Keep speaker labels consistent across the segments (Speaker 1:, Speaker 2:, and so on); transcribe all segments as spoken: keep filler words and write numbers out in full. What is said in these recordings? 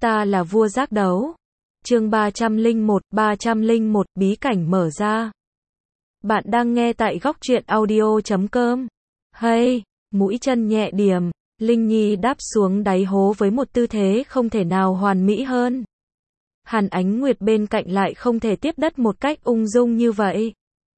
Speaker 1: Ta là vua giác đấu. Chương ba trăm lẻ một, ba trăm lẻ một, bí cảnh mở ra. Bạn đang nghe tại góc truyện audio chấm com. Hey, mũi chân nhẹ điểm, Linh Nhi đáp xuống đáy hố với một tư thế không thể nào hoàn mỹ hơn. Hàn Ánh Nguyệt bên cạnh lại không thể tiếp đất một cách ung dung như vậy.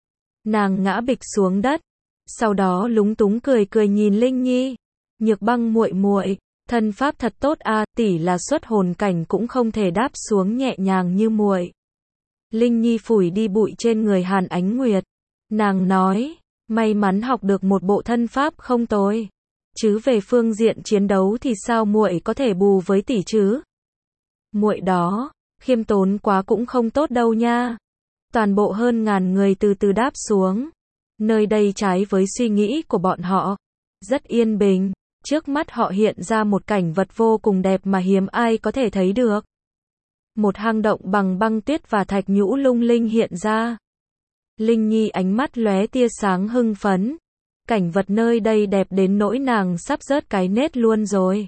Speaker 1: Nàng ngã bịch xuống đất, sau đó lúng túng cười cười nhìn Linh Nhi. Nhược Băng muội muội, thân pháp thật tốt a, à, tỷ là xuất hồn cảnh cũng không thể đáp xuống nhẹ nhàng như muội. Linh Nhi phủi đi bụi trên người Hàn Ánh Nguyệt. Nàng nói, may mắn học được một bộ thân pháp không tồi. Chứ về phương diện chiến đấu thì sao muội có thể bù với tỷ chứ? Muội đó, khiêm tốn quá cũng không tốt đâu nha. Toàn bộ hơn ngàn người từ từ đáp xuống. Nơi đây trái với suy nghĩ của bọn họ. Rất yên bình. Trước mắt họ hiện ra một cảnh vật vô cùng đẹp mà hiếm ai có thể thấy được. Một hang động bằng băng tuyết và thạch nhũ lung linh hiện ra. Linh Nhi ánh mắt lóe tia sáng hưng phấn. Cảnh vật nơi đây đẹp đến nỗi nàng sắp rớt cái nết luôn rồi.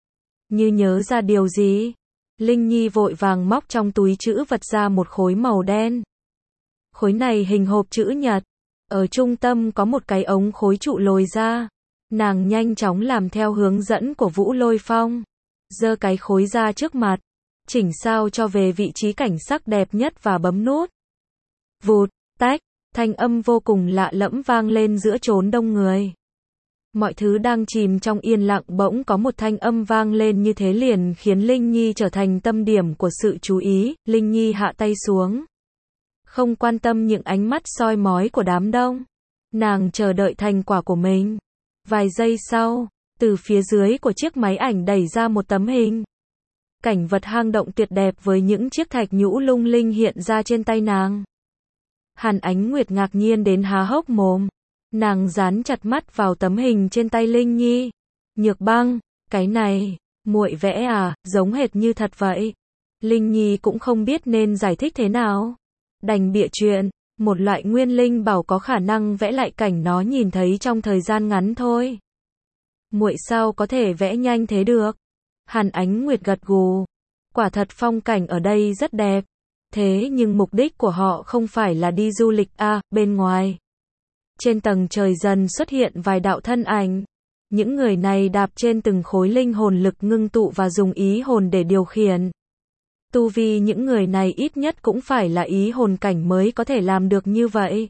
Speaker 1: Như nhớ ra điều gì, Linh Nhi vội vàng móc trong túi trữ vật ra một khối màu đen. Khối này hình hộp chữ nhật. Ở trung tâm có một cái ống khối trụ lồi ra. Nàng nhanh chóng làm theo hướng dẫn của Vũ Lôi Phong. Giơ cái khối ra trước mặt. Chỉnh sao cho về vị trí cảnh sắc đẹp nhất và bấm nút. Vụt, tách, thanh âm vô cùng lạ lẫm vang lên giữa chốn đông người. Mọi thứ đang chìm trong yên lặng bỗng có một thanh âm vang lên như thế liền khiến Linh Nhi trở thành tâm điểm của sự chú ý. Linh Nhi hạ tay xuống. Không quan tâm những ánh mắt soi mói của đám đông. Nàng chờ đợi thành quả của mình. Vài giây sau, từ phía dưới của chiếc máy ảnh đẩy ra một tấm hình. Cảnh vật hang động tuyệt đẹp với những chiếc thạch nhũ lung linh hiện ra trên tay nàng. Hàn Ánh Nguyệt ngạc nhiên đến há hốc mồm. Nàng dán chặt mắt vào tấm hình trên tay Linh Nhi. Nhược Băng, cái này, muội vẽ à, giống hệt như thật vậy. Linh Nhi cũng không biết nên giải thích thế nào. Đành bịa chuyện, một loại nguyên linh bảo có khả năng vẽ lại cảnh nó nhìn thấy trong thời gian ngắn thôi. Muội sao có thể vẽ nhanh thế được? Hàn Ánh Nguyệt gật gù. Quả thật phong cảnh ở đây rất đẹp. Thế nhưng mục đích của họ không phải là đi du lịch à, bên ngoài. Trên tầng trời dần xuất hiện vài đạo thân ảnh. Những người này đạp trên từng khối linh hồn lực ngưng tụ và dùng ý hồn để điều khiển. Tu vi những người này ít nhất cũng phải là ý hồn cảnh mới có thể làm được như vậy.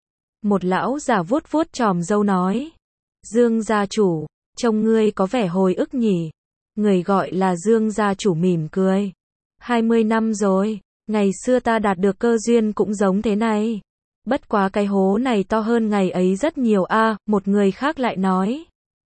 Speaker 1: Một lão già vuốt vuốt chòm râu nói. Dương gia chủ, trông ngươi có vẻ hồi ức nhỉ. Người gọi là Dương gia chủ mỉm cười. hai mươi năm rồi, ngày xưa ta đạt được cơ duyên cũng giống thế này. Bất quá cái hố này to hơn ngày ấy rất nhiều a, à, một người khác lại nói.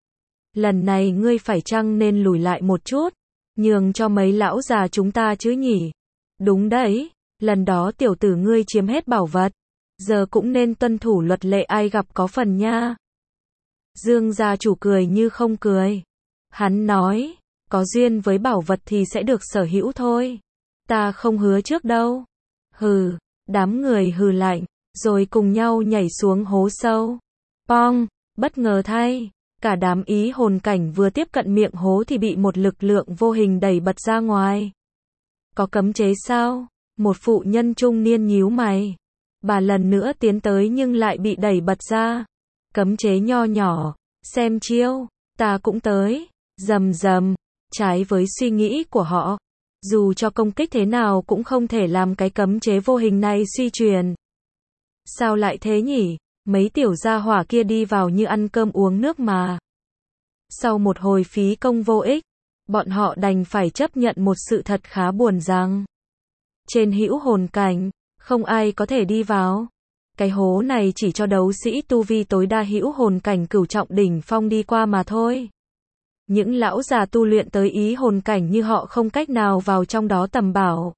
Speaker 1: Lần này ngươi phải chăng nên lùi lại một chút, nhường cho mấy lão già chúng ta chứ nhỉ? Đúng đấy, lần đó tiểu tử ngươi chiếm hết bảo vật, giờ cũng nên tuân thủ luật lệ ai gặp có phần nha. Dương gia chủ cười như không cười. Hắn nói, có duyên với bảo vật thì sẽ được sở hữu thôi. Ta không hứa trước đâu. Hừ, đám người hừ lạnh, rồi cùng nhau nhảy xuống hố sâu. Pong, bất ngờ thay, cả đám ý hồn cảnh vừa tiếp cận miệng hố thì bị một lực lượng vô hình đẩy bật ra ngoài. Có cấm chế sao? Một phụ nhân trung niên nhíu mày. Bà lần nữa tiến tới nhưng lại bị đẩy bật ra. Cấm chế nho nhỏ, xem chiêu, ta cũng tới. Rầm rầm, trái với suy nghĩ của họ. Dù cho công kích thế nào cũng không thể làm cái cấm chế vô hình này suy truyền. Sao lại thế nhỉ? Mấy tiểu gia hỏa kia đi vào như ăn cơm uống nước mà. Sau một hồi phí công vô ích, bọn họ đành phải chấp nhận một sự thật khá buồn rằng trên hữu hồn cảnh, không ai có thể đi vào. Cái hố này chỉ cho đấu sĩ tu vi tối đa hữu hồn cảnh cửu trọng đỉnh phong đi qua mà thôi. Những lão già tu luyện tới ý hồn cảnh như họ không cách nào vào trong đó tầm bảo.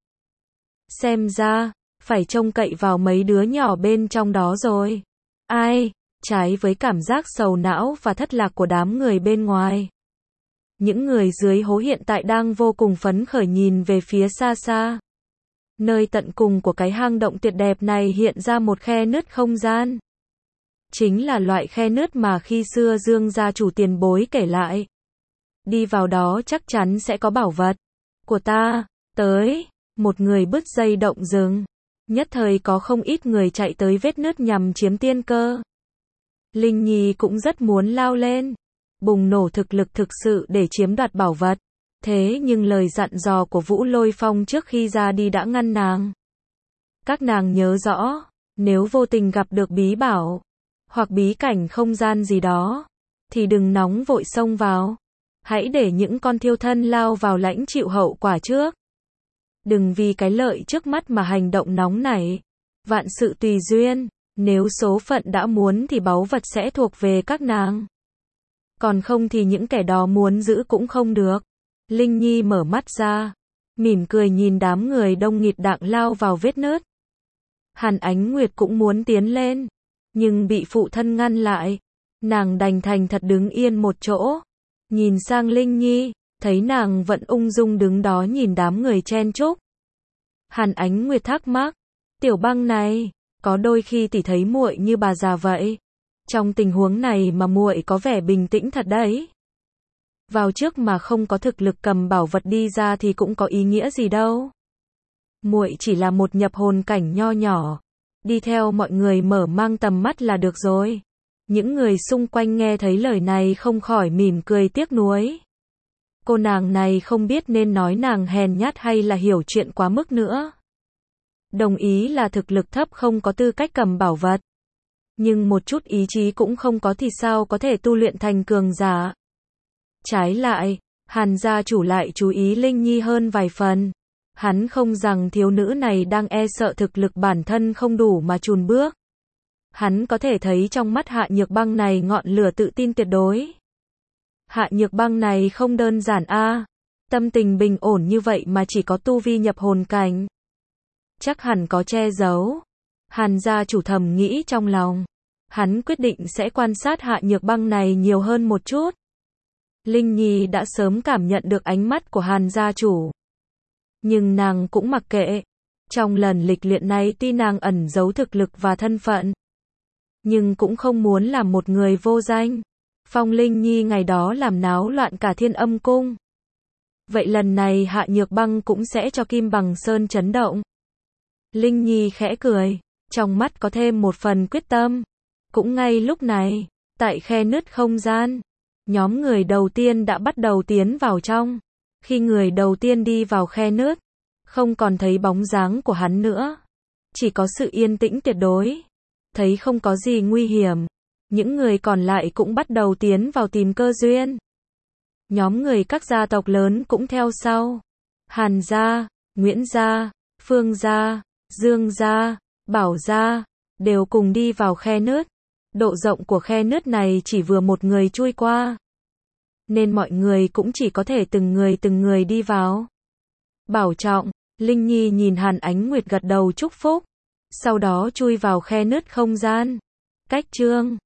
Speaker 1: Xem ra, phải trông cậy vào mấy đứa nhỏ bên trong đó rồi. Ai, trái với cảm giác sầu não và thất lạc của đám người bên ngoài. Những người dưới hố hiện tại đang vô cùng phấn khởi nhìn về phía xa xa. Nơi tận cùng của cái hang động tuyệt đẹp này hiện ra một khe nứt không gian. Chính là loại khe nứt mà khi xưa Dương gia chủ tiền bối kể lại. Đi vào đó chắc chắn sẽ có bảo vật. của ta, tới, một người bứt dây động rừng. Nhất thời có không ít người chạy tới vết nứt nhằm chiếm tiên cơ. Linh Nhi cũng rất muốn lao lên, bùng nổ thực lực thực sự để chiếm đoạt bảo vật. Thế nhưng lời dặn dò của Vũ Lôi Phong trước khi ra đi đã ngăn nàng. Các nàng nhớ rõ, nếu vô tình gặp được bí bảo, hoặc bí cảnh không gian gì đó, thì đừng nóng vội xông vào. Hãy để những con thiêu thân lao vào lãnh chịu hậu quả trước. Đừng vì cái lợi trước mắt mà hành động nóng nảy. Vạn sự tùy duyên, nếu số phận đã muốn thì báu vật sẽ thuộc về các nàng. Còn không thì những kẻ đó muốn giữ cũng không được. Linh Nhi mở mắt ra, mỉm cười nhìn đám người đông nghịt đặng lao vào vết nứt. Hàn Ánh Nguyệt cũng muốn tiến lên, nhưng bị phụ thân ngăn lại. Nàng đành thành thật đứng yên một chỗ, nhìn sang Linh Nhi, thấy nàng vẫn ung dung đứng đó nhìn đám người chen chúc. Hàn Ánh Nguyệt thắc mắc, tiểu băng này, có đôi khi tỷ thấy muội như bà già vậy. Trong tình huống này mà muội có vẻ bình tĩnh thật đấy. Vào trước mà không có thực lực cầm bảo vật đi ra thì cũng có ý nghĩa gì đâu. Muội chỉ là một nhập hồn cảnh nho nhỏ, đi theo mọi người mở mang tầm mắt là được rồi. Những người xung quanh nghe thấy lời này không khỏi mỉm cười tiếc nuối. Cô nàng này không biết nên nói nàng hèn nhát hay là hiểu chuyện quá mức nữa. Đồng ý là thực lực thấp không có tư cách cầm bảo vật. Nhưng một chút ý chí cũng không có thì sao có thể tu luyện thành cường giả. Trái lại, Hàn gia chủ lại chú ý Linh Nhi hơn vài phần. Hắn không rằng thiếu nữ này đang e sợ thực lực bản thân không đủ mà chùn bước. Hắn có thể thấy trong mắt Hạ Nhược Băng này ngọn lửa tự tin tuyệt đối. Hạ Nhược Băng này không đơn giản a, tâm tình bình ổn như vậy mà chỉ có tu vi nhập hồn cảnh. Chắc hẳn có che giấu. Hàn gia chủ thầm nghĩ trong lòng. Hắn quyết định sẽ quan sát Hạ Nhược Băng này nhiều hơn một chút. Linh Nhi đã sớm cảm nhận được ánh mắt của Hàn gia chủ. Nhưng nàng cũng mặc kệ. Trong lần lịch luyện này tuy nàng ẩn giấu thực lực và thân phận, nhưng cũng không muốn làm một người vô danh. Phong Linh Nhi ngày đó làm náo loạn cả Thiên Âm Cung. Vậy lần này Hạ Nhược Băng cũng sẽ cho Kim Bằng Sơn chấn động. Linh Nhi khẽ cười, trong mắt có thêm một phần quyết tâm. Cũng ngay lúc này, tại khe nứt không gian, nhóm người đầu tiên đã bắt đầu tiến vào trong. Khi người đầu tiên đi vào khe nứt, không còn thấy bóng dáng của hắn nữa. Chỉ có sự yên tĩnh tuyệt đối. Thấy không có gì nguy hiểm, những người còn lại cũng bắt đầu tiến vào tìm cơ duyên. Nhóm người các gia tộc lớn cũng theo sau. Hàn gia, Nguyễn gia, Phương gia, Dương gia, Bảo gia, đều cùng đi vào khe nứt. Độ rộng của khe nứt này chỉ vừa một người chui qua, nên mọi người cũng chỉ có thể từng người từng người đi vào. Bảo trọng, Linh Nhi nhìn Hàn Ánh Nguyệt gật đầu chúc phúc, sau đó chui vào khe nứt không gian. Cách chương